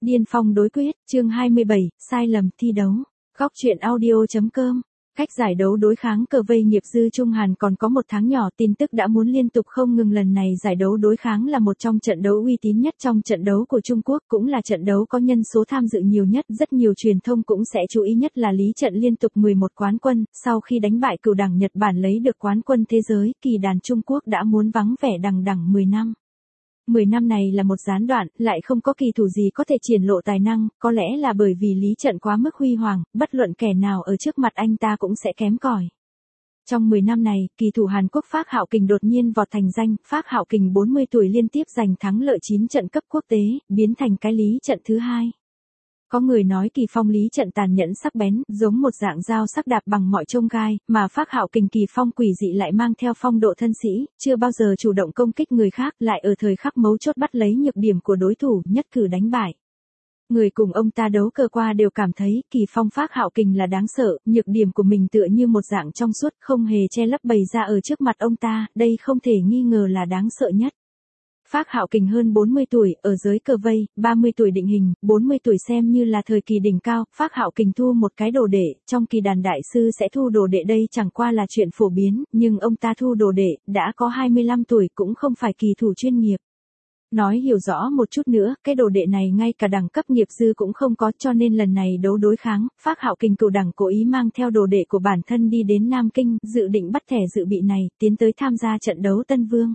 Điên phong đối quyết, chương 27, sai lầm thi đấu. Góc truyện audio.com. Cách giải đấu đối kháng cờ vây nghiệp dư Trung Hàn còn có một tháng nhỏ, tin tức đã muốn liên tục không ngừng. Lần này giải đấu đối kháng là một trong trận đấu uy tín nhất trong trận đấu của Trung Quốc, cũng là trận đấu có nhân số tham dự nhiều nhất. Rất nhiều truyền thông cũng sẽ chú ý nhất là Lý Trận liên tục 11 quán quân, sau khi đánh bại cửu đẳng Nhật Bản lấy được quán quân thế giới, kỳ đàn Trung Quốc đã muốn vắng vẻ đằng đẵng 10 năm. 10 năm này là một gián đoạn, lại không có kỳ thủ gì có thể triển lộ tài năng, có lẽ là bởi vì Lý Trận quá mức huy hoàng, bất luận kẻ nào ở trước mặt anh ta cũng sẽ kém cỏi. Trong 10 năm này, kỳ thủ Hàn Quốc Phác Hạo Kình đột nhiên vọt thành danh, Phác Hạo Kình 40 tuổi liên tiếp giành thắng lợi 9 trận cấp quốc tế, biến thành cái Lý Trận thứ hai. Có người nói kỳ phong Lý Trận tàn nhẫn sắc bén, giống một dạng dao sắc đạp bằng mọi chông gai, mà Phác Hạo Kình kỳ phong quỷ dị lại mang theo phong độ thân sĩ, chưa bao giờ chủ động công kích người khác, lại ở thời khắc mấu chốt bắt lấy nhược điểm của đối thủ, nhất cử đánh bại. Người cùng ông ta đấu cờ qua đều cảm thấy kỳ phong Phác Hạo Kình là đáng sợ, nhược điểm của mình tựa như một dạng trong suốt, không hề che lấp bày ra ở trước mặt ông ta, đây không thể nghi ngờ là đáng sợ nhất. Phác Hạo Kình hơn 40 tuổi, ở giới cờ vây, 30 tuổi định hình, 40 tuổi xem như là thời kỳ đỉnh cao, Phác Hạo Kình thu một cái đồ đệ, trong kỳ đàn đại sư sẽ thu đồ đệ đây chẳng qua là chuyện phổ biến, nhưng ông ta thu đồ đệ, đã có 25 tuổi cũng không phải kỳ thủ chuyên nghiệp. Nói hiểu rõ một chút nữa, cái đồ đệ này ngay cả đẳng cấp nghiệp dư cũng không có, cho nên lần này đấu đối kháng, Phác Hạo Kình cửu đẳng cố ý mang theo đồ đệ của bản thân đi đến Nam Kinh, dự định bắt thẻ dự bị này, tiến tới tham gia trận đấu Tân Vương.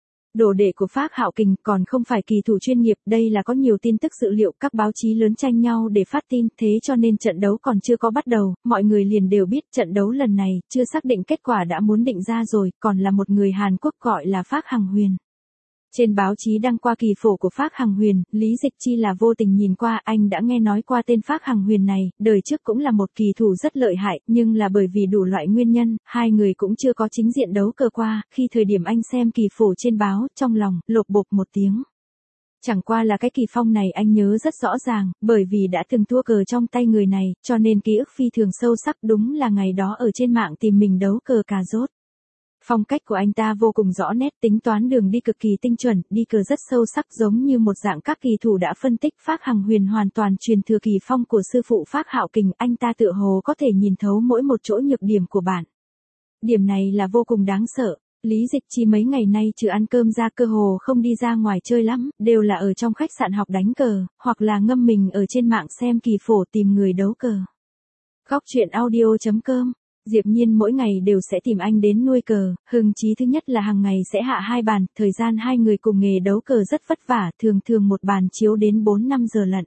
Đồ đệ của Phác Hạo Kình còn không phải kỳ thủ chuyên nghiệp, đây là có nhiều tin tức dữ liệu, các báo chí lớn tranh nhau để phát tin, thế cho nên trận đấu còn chưa có bắt đầu, mọi người liền đều biết trận đấu lần này, chưa xác định kết quả đã muốn định ra rồi, còn là một người Hàn Quốc gọi là Phác Hằng Huyền. Trên báo chí đăng qua kỳ phổ của Phác Hằng Huyền, Lý Dịch Chi là vô tình nhìn qua, anh đã nghe nói qua tên Phác Hằng Huyền này, đời trước cũng là một kỳ thủ rất lợi hại, nhưng là bởi vì đủ loại nguyên nhân, hai người cũng chưa có chính diện đấu cờ qua, khi thời điểm anh xem kỳ phổ trên báo, trong lòng, lột bột một tiếng. Chẳng qua là cái kỳ phong này anh nhớ rất rõ ràng, bởi vì đã từng thua cờ trong tay người này, cho nên ký ức phi thường sâu sắc, đúng là ngày đó ở trên mạng tìm mình đấu cờ cà rốt. Phong cách của anh ta vô cùng rõ nét, tính toán đường đi cực kỳ tinh chuẩn, đi cờ rất sâu sắc, giống như một dạng các kỳ thủ đã phân tích. Phác Hằng Huyền hoàn toàn truyền thừa kỳ phong của sư phụ Phác Hạo Kình, anh ta tựa hồ có thể nhìn thấu mỗi một chỗ nhược điểm của bạn. Điểm này là vô cùng đáng sợ. Lý Dịch Chi mấy ngày nay trừ ăn cơm ra cơ hồ không đi ra ngoài chơi lắm, đều là ở trong khách sạn học đánh cờ, hoặc là ngâm mình ở trên mạng xem kỳ phổ tìm người đấu cờ. Góc truyện audio.com. Diệp Nhiên mỗi ngày đều sẽ tìm anh đến nuôi cờ, hứng chí thứ nhất là hàng ngày sẽ hạ 2 bàn, thời gian hai người cùng nghề đấu cờ rất vất vả, thường thường một bàn chiếu đến 4-5 giờ lận.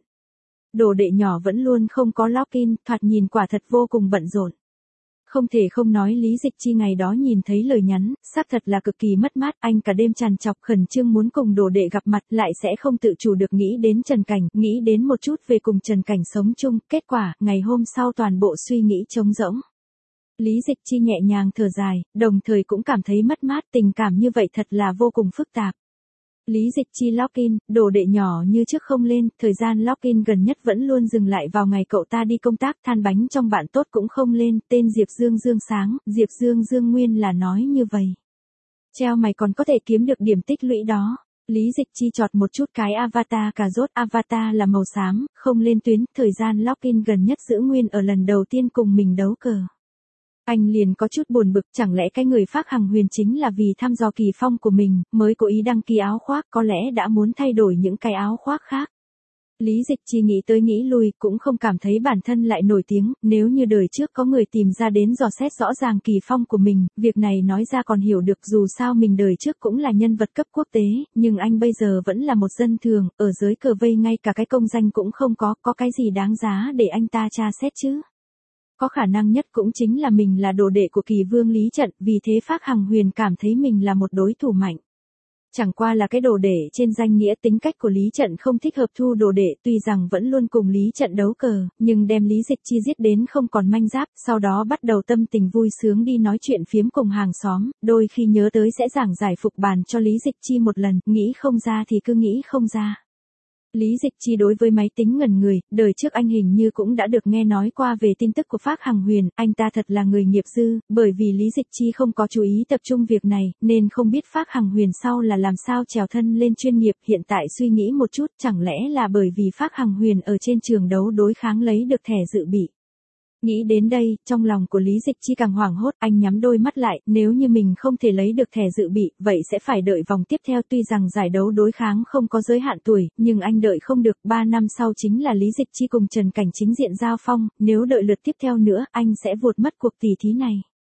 Đồ đệ nhỏ vẫn luôn không có lock-in, thoạt nhìn quả thật vô cùng bận rộn. Không thể không nói Lý Dịch Chi ngày đó nhìn thấy lời nhắn, xác thật là cực kỳ mất mát, anh cả đêm trằn trọc khẩn trương muốn cùng đồ đệ gặp mặt, lại sẽ không tự chủ được nghĩ đến Trần Cảnh, nghĩ đến một chút về cùng Trần Cảnh sống chung, kết quả, ngày hôm sau toàn bộ suy nghĩ trống rỗng. Lý Dịch Chi nhẹ nhàng thở dài, đồng thời cũng cảm thấy mất mát, tình cảm như vậy thật là vô cùng phức tạp. Lý Dịch Chi login, đồ đệ nhỏ như trước không lên, thời gian login gần nhất vẫn luôn dừng lại vào ngày cậu ta đi công tác, than bánh trong bạn tốt cũng không lên, tên Diệp Dương Dương sáng, Diệp Dương Dương nguyên là nói như vậy. Treo mày còn có thể kiếm được điểm tích lũy đó. Lý Dịch Chi chọt một chút cái avatar cà rốt, avatar là màu xám, không lên tuyến, thời gian login gần nhất giữ nguyên ở lần đầu tiên cùng mình đấu cờ. Anh liền có chút buồn bực, chẳng lẽ cái người Phác Hằng Huyền chính là vì thăm dò kỳ phong của mình, mới cố ý đăng ký áo khoác, có lẽ đã muốn thay đổi những cái áo khoác khác. Lý Dịch Chi nghĩ tới nghĩ lui, cũng không cảm thấy bản thân lại nổi tiếng, nếu như đời trước có người tìm ra đến dò xét rõ ràng kỳ phong của mình, việc này nói ra còn hiểu được, dù sao mình đời trước cũng là nhân vật cấp quốc tế, nhưng anh bây giờ vẫn là một dân thường, ở giới cờ vây ngay cả cái công danh cũng không có cái gì đáng giá để anh ta tra xét chứ. Có khả năng nhất cũng chính là mình là đồ đệ của kỳ vương Lý Trận, vì thế Phác Hằng Huyền cảm thấy mình là một đối thủ mạnh. Chẳng qua là cái đồ đệ trên danh nghĩa, tính cách của Lý Trận không thích hợp thu đồ đệ, tuy rằng vẫn luôn cùng Lý Trận đấu cờ, nhưng đem Lý Dịch Chi giết đến không còn manh giáp, sau đó bắt đầu tâm tình vui sướng đi nói chuyện phiếm cùng hàng xóm, đôi khi nhớ tới sẽ giảng giải phục bàn cho Lý Dịch Chi một lần, nghĩ không ra thì cứ nghĩ không ra. Lý Dịch Chi đối với máy tính ngẩn người, đời trước anh hình như cũng đã được nghe nói qua về tin tức của Phác Hằng Huyền, anh ta thật là người nghiệp dư, bởi vì Lý Dịch Chi không có chú ý tập trung việc này, nên không biết Phác Hằng Huyền sau là làm sao trèo thân lên chuyên nghiệp, hiện tại suy nghĩ một chút, chẳng lẽ là bởi vì Phác Hằng Huyền ở trên trường đấu đối kháng lấy được thẻ dự bị. Nghĩ đến đây, trong lòng của Lý Dịch Chi càng hoảng hốt, anh nhắm đôi mắt lại, nếu như mình không thể lấy được thẻ dự bị, vậy sẽ phải đợi vòng tiếp theo. Tuy rằng giải đấu đối kháng không có giới hạn tuổi, nhưng anh đợi không được, 3 năm sau chính là Lý Dịch Chi cùng Trần Cảnh chính diện giao phong, nếu đợi lượt tiếp theo nữa, anh sẽ vụt mất cuộc tỷ thí này.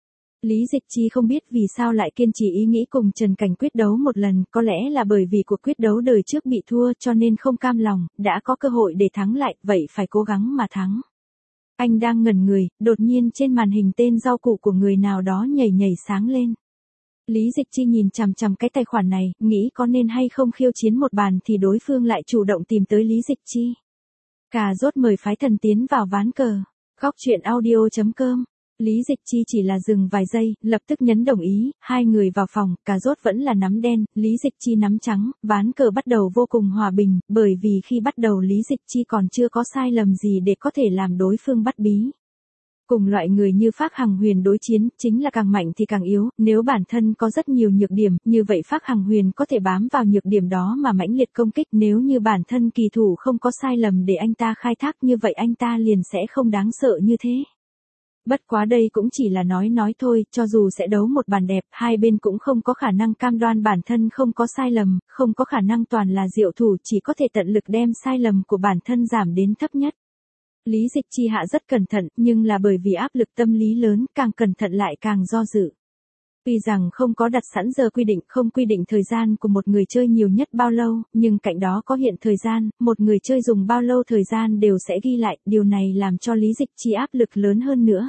Lý Dịch Chi không biết vì sao lại kiên trì ý nghĩ cùng Trần Cảnh quyết đấu một lần, có lẽ là bởi vì cuộc quyết đấu đời trước bị thua cho nên không cam lòng, đã có cơ hội để thắng lại, vậy phải cố gắng mà thắng. Anh đang ngẩn người, đột nhiên trên màn hình tên rau củ của người nào đó nhảy nhảy sáng lên. Lý Dịch Chi nhìn chằm chằm cái tài khoản này, nghĩ có nên hay không khiêu chiến một bàn thì đối phương lại chủ động tìm tới Lý Dịch Chi. Cà rốt mời phái thần tiến vào ván cờ. Góc truyện audio.com. Lý Dịch Chi chỉ là dừng vài giây, lập tức nhấn đồng ý, hai người vào phòng, cà rốt vẫn là nắm đen, Lý Dịch Chi nắm trắng, ván cờ bắt đầu vô cùng hòa bình, bởi vì khi bắt đầu Lý Dịch Chi còn chưa có sai lầm gì để có thể làm đối phương bắt bí. Cùng loại người như Phác Hằng Huyền đối chiến, chính là càng mạnh thì càng yếu, nếu bản thân có rất nhiều nhược điểm, như vậy Phác Hằng Huyền có thể bám vào nhược điểm đó mà mãnh liệt công kích, nếu như bản thân kỳ thủ không có sai lầm để anh ta khai thác như vậy anh ta liền sẽ không đáng sợ như thế. Bất quá đây cũng chỉ là nói thôi, cho dù sẽ đấu một bàn đẹp, hai bên cũng không có khả năng cam đoan bản thân không có sai lầm, không có khả năng toàn là diệu thủ, chỉ có thể tận lực đem sai lầm của bản thân giảm đến thấp nhất. Lý Dịch Chi hạ rất cẩn thận, nhưng là bởi vì áp lực tâm lý lớn, càng cẩn thận lại càng do dự. Tuy rằng không có đặt sẵn giờ quy định, không quy định thời gian của một người chơi nhiều nhất bao lâu, nhưng cạnh đó có hiện thời gian, một người chơi dùng bao lâu thời gian đều sẽ ghi lại, điều này làm cho Lý Dịch Chi áp lực lớn hơn nữa.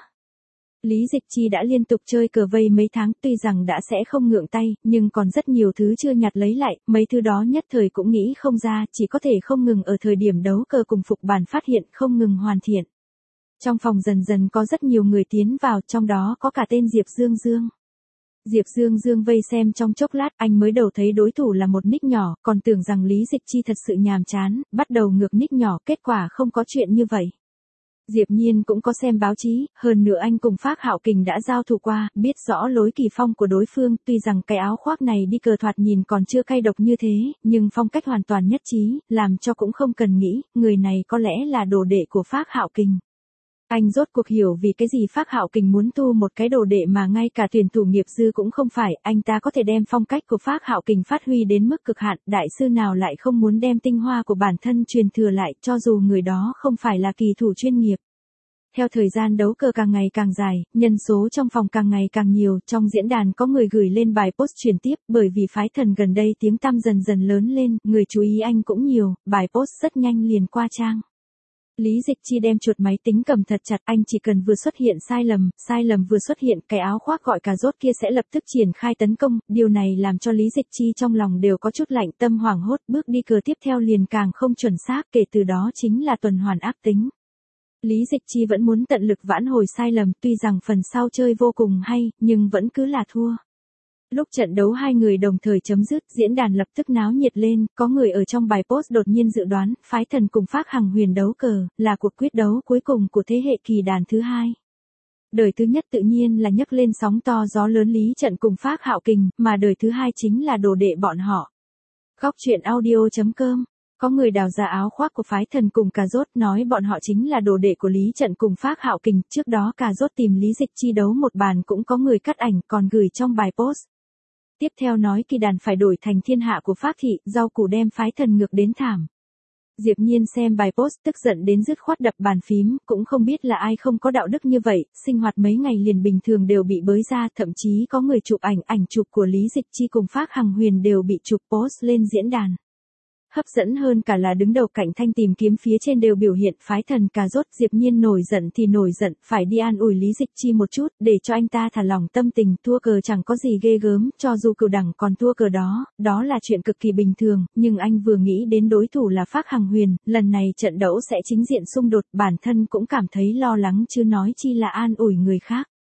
Lý Dịch Chi đã liên tục chơi cờ vây mấy tháng, tuy rằng đã sẽ không ngượng tay, nhưng còn rất nhiều thứ chưa nhặt lấy lại, mấy thứ đó nhất thời cũng nghĩ không ra, chỉ có thể không ngừng ở thời điểm đấu cờ cùng phục bản phát hiện, không ngừng hoàn thiện. Trong phòng dần dần có rất nhiều người tiến vào, trong đó có cả tên Diệp Dương Dương. Diệp Dương Dương vây xem trong chốc lát, anh mới đầu thấy đối thủ là một nick nhỏ, còn tưởng rằng Lý Dịch Chi thật sự nhàm chán, bắt đầu ngược nick nhỏ, kết quả không có chuyện như vậy. Diệp Nhiên cũng có xem báo chí, hơn nữa anh cùng Phác Hạo Kình đã giao thủ qua, biết rõ lối kỳ phong của đối phương, tuy rằng cái áo khoác này đi cờ thoạt nhìn còn chưa cay độc như thế, nhưng phong cách hoàn toàn nhất trí, làm cho cũng không cần nghĩ, người này có lẽ là đồ đệ của Phác Hạo Kình. Anh rốt cuộc hiểu vì cái gì Phác Hạo Kình muốn tu một cái đồ đệ mà ngay cả tuyển thủ nghiệp dư cũng không phải, anh ta có thể đem phong cách của Phác Hạo Kình phát huy đến mức cực hạn, đại sư nào lại không muốn đem tinh hoa của bản thân truyền thừa lại, cho dù người đó không phải là kỳ thủ chuyên nghiệp. Theo thời gian đấu cờ càng ngày càng dài, nhân số trong phòng càng ngày càng nhiều, trong diễn đàn có người gửi lên bài post truyền tiếp, bởi vì phái thần gần đây tiếng tăm dần dần lớn lên, người chú ý anh cũng nhiều, bài post rất nhanh liền qua trang. Lý Dịch Chi đem chuột máy tính cầm thật chặt, anh chỉ cần vừa xuất hiện sai lầm vừa xuất hiện, cái áo khoác gọi cà rốt kia sẽ lập tức triển khai tấn công, điều này làm cho Lý Dịch Chi trong lòng đều có chút lạnh, tâm hoảng hốt, bước đi cờ tiếp theo liền càng không chuẩn xác, kể từ đó chính là tuần hoàn ác tính. Lý Dịch Chi vẫn muốn tận lực vãn hồi sai lầm, tuy rằng phần sau chơi vô cùng hay, nhưng vẫn cứ là thua. Lúc trận đấu hai người đồng thời chấm dứt, diễn đàn lập tức náo nhiệt lên, có người ở trong bài post đột nhiên dự đoán, phái thần cùng Phác Hằng Huyền đấu cờ, là cuộc quyết đấu cuối cùng của thế hệ kỳ đàn thứ hai. Đời thứ nhất tự nhiên là nhấc lên sóng to gió lớn Lý Trận cùng Phác Hạo Kình, mà đời thứ hai chính là đồ đệ bọn họ. Góc truyện audio.com. Có người đào ra áo khoác của phái thần cùng cà rốt nói bọn họ chính là đồ đệ của Lý Trận cùng Phác Hạo Kình, trước đó cà rốt tìm Lý Dịch Chi đấu một bàn cũng có người cắt ảnh còn gửi trong bài post. Tiếp theo nói kỳ đàn phải đổi thành thiên hạ của Phác thị, rau củ đem phái thần ngược đến thảm. Diệp Nhiên xem bài post tức giận đến dứt khoát đập bàn phím, cũng không biết là ai không có đạo đức như vậy, sinh hoạt mấy ngày liền bình thường đều bị bới ra, thậm chí có người chụp ảnh chụp của Lý Dịch Chi cùng Phác Hằng Huyền đều bị chụp post lên diễn đàn. Hấp dẫn hơn cả là đứng đầu cạnh thanh tìm kiếm phía trên đều biểu hiện phái thần cà rốt. Diệp Nhiên nổi giận thì nổi giận, phải đi an ủi Lý Dịch Chi một chút, để cho anh ta thả lỏng tâm tình, thua cờ chẳng có gì ghê gớm, cho dù cửu đẳng còn thua cờ đó là chuyện cực kỳ bình thường, nhưng anh vừa nghĩ đến đối thủ là Phác Hằng Huyền, lần này trận đấu sẽ chính diện xung đột, bản thân cũng cảm thấy lo lắng chứ nói chi là an ủi người khác.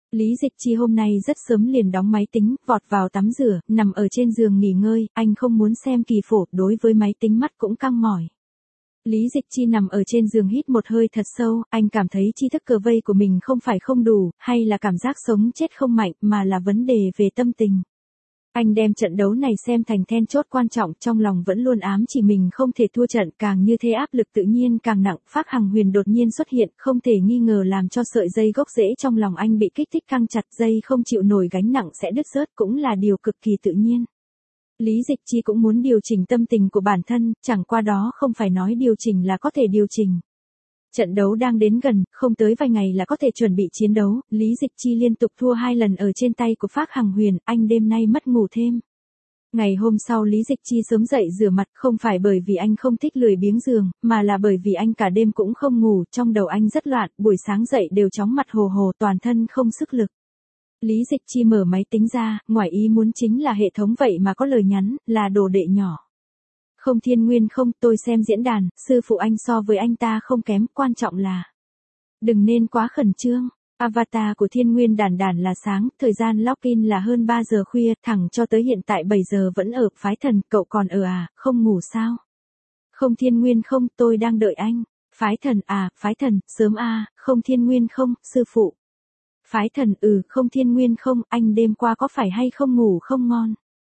Lý Dịch Chi hôm nay rất sớm liền đóng máy tính, vọt vào tắm rửa, nằm ở trên giường nghỉ ngơi, anh không muốn xem kỳ phổ, đối với máy tính mắt cũng căng mỏi. Lý Dịch Chi nằm ở trên giường hít một hơi thật sâu, anh cảm thấy tri thức cờ vây của mình không phải không đủ, hay là cảm giác sống chết không mạnh, mà là vấn đề về tâm tình. Anh đem trận đấu này xem thành then chốt quan trọng, trong lòng vẫn luôn ám chỉ mình không thể thua trận, càng như thế áp lực tự nhiên càng nặng. Phác Hằng Huyền đột nhiên xuất hiện, không thể nghi ngờ làm cho sợi dây gốc rễ trong lòng anh bị kích thích căng chặt, dây không chịu nổi gánh nặng sẽ đứt rớt, cũng là điều cực kỳ tự nhiên. Lý Dịch Chi cũng muốn điều chỉnh tâm tình của bản thân, chẳng qua đó không phải nói điều chỉnh là có thể điều chỉnh. Trận đấu đang đến gần, không tới vài ngày là có thể chuẩn bị chiến đấu, Lý Dịch Chi liên tục thua 2 lần ở trên tay của Phác Hằng Huyền, anh đêm nay mất ngủ thêm. Ngày hôm sau Lý Dịch Chi sớm dậy rửa mặt, không phải bởi vì anh không thích lười biếng giường, mà là bởi vì anh cả đêm cũng không ngủ, trong đầu anh rất loạn, buổi sáng dậy đều chóng mặt hồ hồ, toàn thân không sức lực. Lý Dịch Chi mở máy tính ra, ngoài ý muốn chính là hệ thống vậy mà có lời nhắn, là đồ đệ nhỏ. Không Thiên Nguyên không, tôi xem diễn đàn, sư phụ anh so với anh ta không kém, quan trọng là đừng nên quá khẩn trương. Avatar của Thiên Nguyên Đản Đản là sáng, thời gian login là hơn 3 giờ khuya, thẳng cho tới hiện tại 7 giờ vẫn ở. Phái Thần, cậu còn ở à, không ngủ sao? Không Thiên Nguyên không, tôi đang đợi anh. Phái Thần, à, Phái Thần, sớm à, không Thiên Nguyên không, sư phụ. Phái Thần, không Thiên Nguyên không, anh đêm qua có phải hay không ngủ không ngon?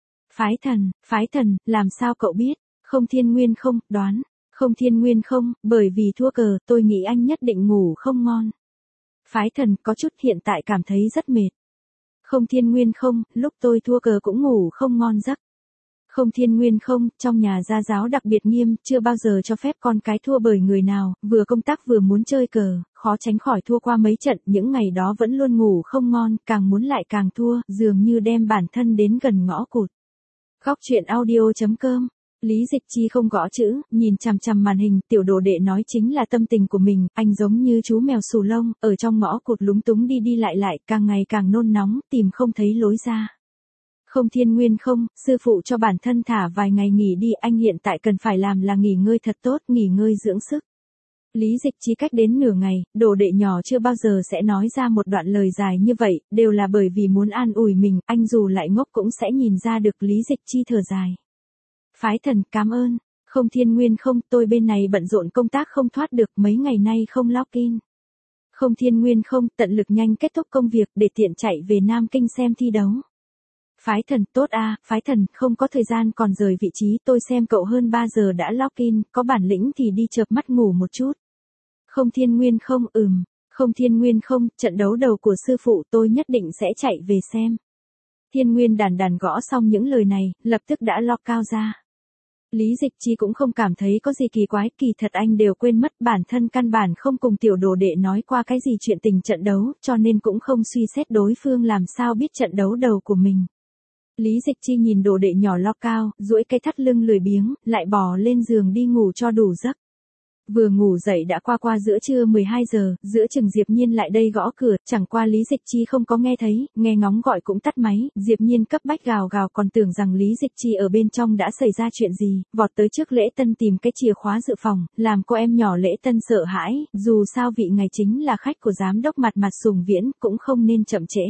Phái Thần, làm sao cậu biết? Không Thiên Nguyên không, đoán. Không Thiên Nguyên không, bởi vì thua cờ, tôi nghĩ anh nhất định ngủ không ngon. Phái Thần, có chút, hiện tại cảm thấy rất mệt. Không Thiên Nguyên không, lúc tôi thua cờ cũng ngủ không ngon giấc. Không Thiên Nguyên không, trong nhà gia giáo đặc biệt nghiêm, chưa bao giờ cho phép con cái thua bởi người nào, vừa công tác vừa muốn chơi cờ, khó tránh khỏi thua qua mấy trận, những ngày đó vẫn luôn ngủ không ngon, càng muốn lại càng thua, dường như đem bản thân đến gần ngõ cụt. Góc truyện audio.com. Lý Dịch Chi không gõ chữ, nhìn chằm chằm màn hình, tiểu đồ đệ nói chính là tâm tình của mình, anh giống như chú mèo xù lông, ở trong ngõ cụt lúng túng đi đi lại, càng ngày càng nôn nóng, tìm không thấy lối ra. Không Thiên Nguyên không, sư phụ cho bản thân thả vài ngày nghỉ đi, anh hiện tại cần phải làm là nghỉ ngơi thật tốt, nghỉ ngơi dưỡng sức. Lý Dịch Chi cách đến nửa ngày, đồ đệ nhỏ chưa bao giờ sẽ nói ra một đoạn lời dài như vậy, đều là bởi vì muốn an ủi mình, anh dù lại ngốc cũng sẽ nhìn ra được. Lý Dịch Chi thở dài. Phái Thần, cảm ơn. Không Thiên Nguyên không, tôi bên này bận rộn công tác không thoát được, mấy ngày nay không login. Không Thiên Nguyên không, tận lực nhanh kết thúc công việc để tiện chạy về Nam Kinh xem thi đấu. Phái Thần, tốt à, Phái Thần, không có thời gian còn rời vị trí, tôi xem cậu hơn 3 giờ đã login, có bản lĩnh thì đi chợp mắt ngủ một chút. Không Thiên Nguyên không, Không Thiên Nguyên không, trận đấu đầu của sư phụ tôi nhất định sẽ chạy về xem. Thiên Nguyên Đản Đản gõ xong những lời này, lập tức đã log cao ra. Lý Dịch Chi cũng không cảm thấy có gì kỳ quái, kỳ thật anh đều quên mất bản thân căn bản không cùng tiểu đồ đệ nói qua cái gì chuyện tình trận đấu, cho nên cũng không suy xét đối phương làm sao biết trận đấu đầu của mình. Lý Dịch Chi nhìn đồ đệ nhỏ log cao, duỗi cái thắt lưng lười biếng, lại bò lên giường đi ngủ cho đủ giấc. Vừa ngủ dậy đã qua giữa trưa 12 giờ, giữa chừng Diệp Nhiên lại đây gõ cửa, chẳng qua Lý Dịch Chi không có nghe thấy, nghe ngóng gọi cũng tắt máy, Diệp Nhiên cấp bách gào gào còn tưởng rằng Lý Dịch Chi ở bên trong đã xảy ra chuyện gì, vọt tới trước Lễ Tân tìm cái chìa khóa dự phòng, làm cô em nhỏ Lễ Tân sợ hãi, dù sao vị ngày chính là khách của giám đốc Mặt Sùng Viễn, cũng không nên chậm trễ.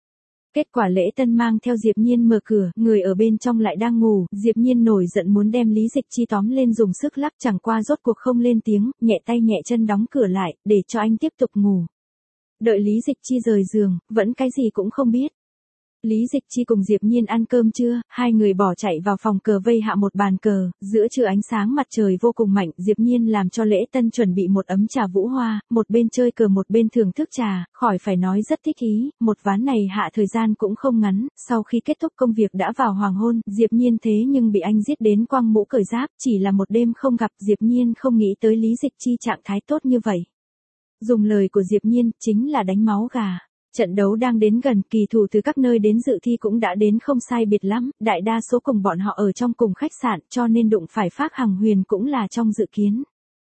Kết quả Lễ Tân mang theo Diệp Nhiên mở cửa, người ở bên trong lại đang ngủ, Diệp Nhiên nổi giận muốn đem Lý Dịch Chi tóm lên dùng sức lắc, chẳng qua rốt cuộc không lên tiếng, nhẹ tay nhẹ chân đóng cửa lại, để cho anh tiếp tục ngủ. Đợi Lý Dịch Chi rời giường, vẫn cái gì cũng không biết. Lý Dịch Chi cùng Diệp Nhiên ăn cơm trưa, hai người bỏ chạy vào phòng cờ vây hạ một bàn cờ, giữa trưa ánh sáng mặt trời vô cùng mạnh, Diệp Nhiên làm cho Lễ Tân chuẩn bị một ấm trà Vũ Hoa, một bên chơi cờ một bên thưởng thức trà, khỏi phải nói rất thích ý, một ván này hạ thời gian cũng không ngắn, sau khi kết thúc công việc đã vào hoàng hôn, Diệp Nhiên thế nhưng bị anh giết đến quăng mũ cởi giáp, chỉ là một đêm không gặp, Diệp Nhiên không nghĩ tới Lý Dịch Chi trạng thái tốt như vậy. Dùng lời của Diệp Nhiên, chính là đánh máu gà. Trận đấu đang đến gần, kỳ thủ từ các nơi đến dự thi cũng đã đến không sai biệt lắm, đại đa số cùng bọn họ ở trong cùng khách sạn, cho nên đụng phải Phác Hằng Huyền cũng là trong dự kiến.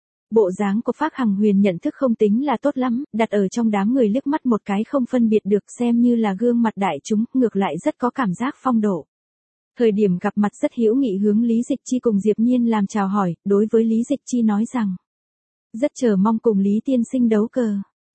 Bộ dáng của Phác Hằng Huyền nhận thức không tính là tốt lắm, đặt ở trong đám người liếc mắt một cái không phân biệt được, xem như là gương mặt đại chúng, ngược lại rất có cảm giác phong độ. Thời điểm gặp mặt rất hữu nghị hướng Lý Dịch Chi cùng Diệp Nhiên làm chào hỏi, đối với Lý Dịch Chi nói rằng rất chờ mong cùng Lý tiên sinh đấu cờ.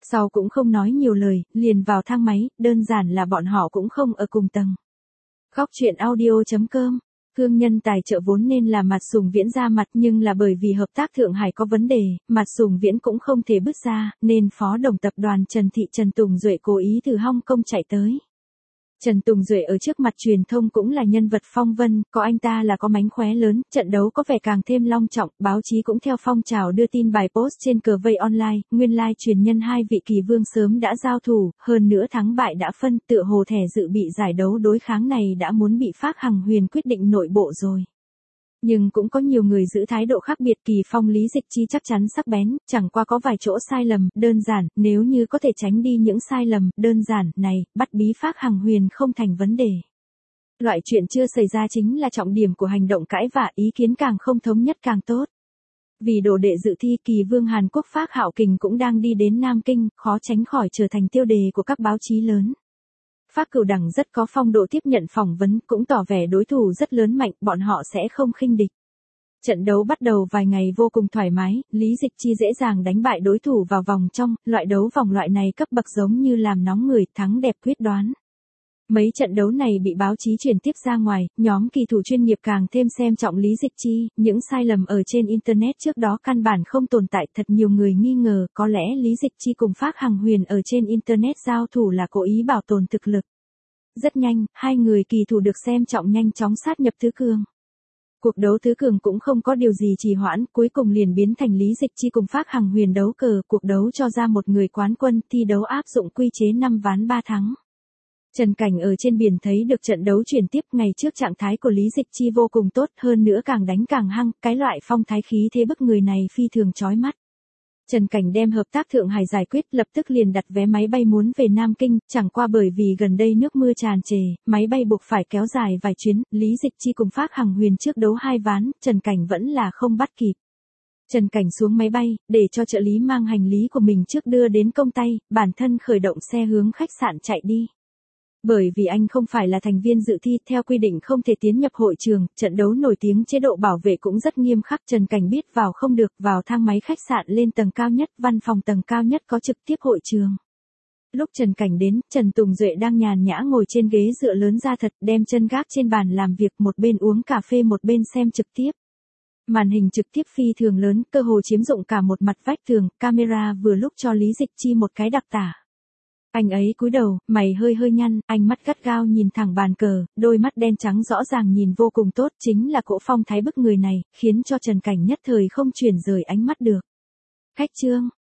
Sau cũng không nói nhiều lời, liền vào thang máy, đơn giản là bọn họ cũng không ở cùng tầng. Góc chuyện audio.com. Thương nhân tài trợ vốn nên là Mạt Sùng Viễn ra mặt, nhưng là bởi vì hợp tác Thượng Hải có vấn đề, Mạt Sùng Viễn cũng không thể bứt ra, nên phó tổng tập đoàn Trần Tùng Duệ cố ý từ Hong Kong chạy tới. Trần Tùng Duệ ở trước mặt truyền thông cũng là nhân vật phong vân, có anh ta là có mánh khóe lớn, trận đấu có vẻ càng thêm long trọng, báo chí cũng theo phong trào đưa tin bài post trên cờ vây online, nguyên lai truyền nhân hai vị kỳ vương sớm đã giao thủ, hơn nữa thắng bại đã phân, tựa hồ thẻ dự bị giải đấu đối kháng này đã muốn bị Phác Hằng Huyền quyết định nội bộ rồi. Nhưng cũng có nhiều người giữ thái độ khác biệt, Kỳ Phong Lý Dịch Chi chắc chắn sắc bén, chẳng qua có vài chỗ sai lầm, đơn giản, nếu như có thể tránh đi những sai lầm, đơn giản, này, bắt bí Phác Hằng Huyền không thành vấn đề. Loại chuyện chưa xảy ra chính là trọng điểm của hành động cãi vã, ý kiến càng không thống nhất càng tốt. Vì đồ đệ dự thi, kỳ vương Hàn Quốc Phác Hạo Kình cũng đang đi đến Nam Kinh, khó tránh khỏi trở thành tiêu đề của các báo chí lớn. Phác Cửu Đẳng rất có phong độ tiếp nhận phỏng vấn, cũng tỏ vẻ đối thủ rất lớn mạnh, bọn họ sẽ không khinh địch. Trận đấu bắt đầu vài ngày vô cùng thoải mái, Lý Dịch Chi dễ dàng đánh bại đối thủ vào vòng trong, loại đấu vòng loại này cấp bậc giống như làm nóng người, thắng đẹp quyết đoán. Mấy trận đấu này bị báo chí truyền tiếp ra ngoài, nhóm kỳ thủ chuyên nghiệp càng thêm xem trọng Lý Dịch Chi, những sai lầm ở trên Internet trước đó căn bản không tồn tại, thật nhiều người nghi ngờ có lẽ Lý Dịch Chi cùng Phác Hằng Huyền ở trên Internet giao thủ là cố ý bảo tồn thực lực. Rất nhanh, hai người kỳ thủ được xem trọng nhanh chóng sát nhập tứ cường. Cuộc đấu tứ cường cũng không có điều gì trì hoãn, cuối cùng liền biến thành Lý Dịch Chi cùng Phác Hằng Huyền đấu cờ, cuộc đấu cho ra một người quán quân, thi đấu áp dụng quy chế 5 ván 3 thắng. Trần Cảnh ở trên biển thấy được trận đấu chuyển tiếp, ngày trước trạng thái của Lý Dịch Chi vô cùng tốt, hơn nữa càng đánh càng hăng, cái loại phong thái khí thế bức người này phi thường chói mắt. Trần Cảnh đem hợp tác Thượng Hải giải quyết, lập tức liền đặt vé máy bay muốn về Nam Kinh, chẳng qua bởi vì gần đây nước mưa tràn trề, máy bay buộc phải kéo dài vài chuyến, Lý Dịch Chi cùng Phác Hằng Huyền trước đấu 2 ván, Trần Cảnh vẫn là không bắt kịp. Trần Cảnh xuống máy bay, để cho trợ lý mang hành lý của mình trước đưa đến công tay, bản thân khởi động xe hướng khách sạn chạy đi. Bởi vì anh không phải là thành viên dự thi, theo quy định không thể tiến nhập hội trường, trận đấu nổi tiếng chế độ bảo vệ cũng rất nghiêm khắc, Trần Cảnh biết vào không được, vào thang máy khách sạn lên tầng cao nhất, văn phòng tầng cao nhất có trực tiếp hội trường. Lúc Trần Cảnh đến, Trần Tùng Duệ đang nhàn nhã ngồi trên ghế dựa lớn ra thật, đem chân gác trên bàn làm việc, một bên uống cà phê một bên xem trực tiếp. Màn hình trực tiếp phi thường lớn, cơ hồ chiếm dụng cả một mặt vách tường, camera vừa lúc cho Lý Dịch Chi một cái đặc tả. Anh ấy cúi đầu, mày hơi nhăn, ánh mắt gắt gao nhìn thẳng bàn cờ, đôi mắt đen trắng rõ ràng nhìn vô cùng tốt, chính là cỗ phong thái bức người này, khiến cho Trần Cảnh nhất thời không chuyển rời ánh mắt được. Khách trương,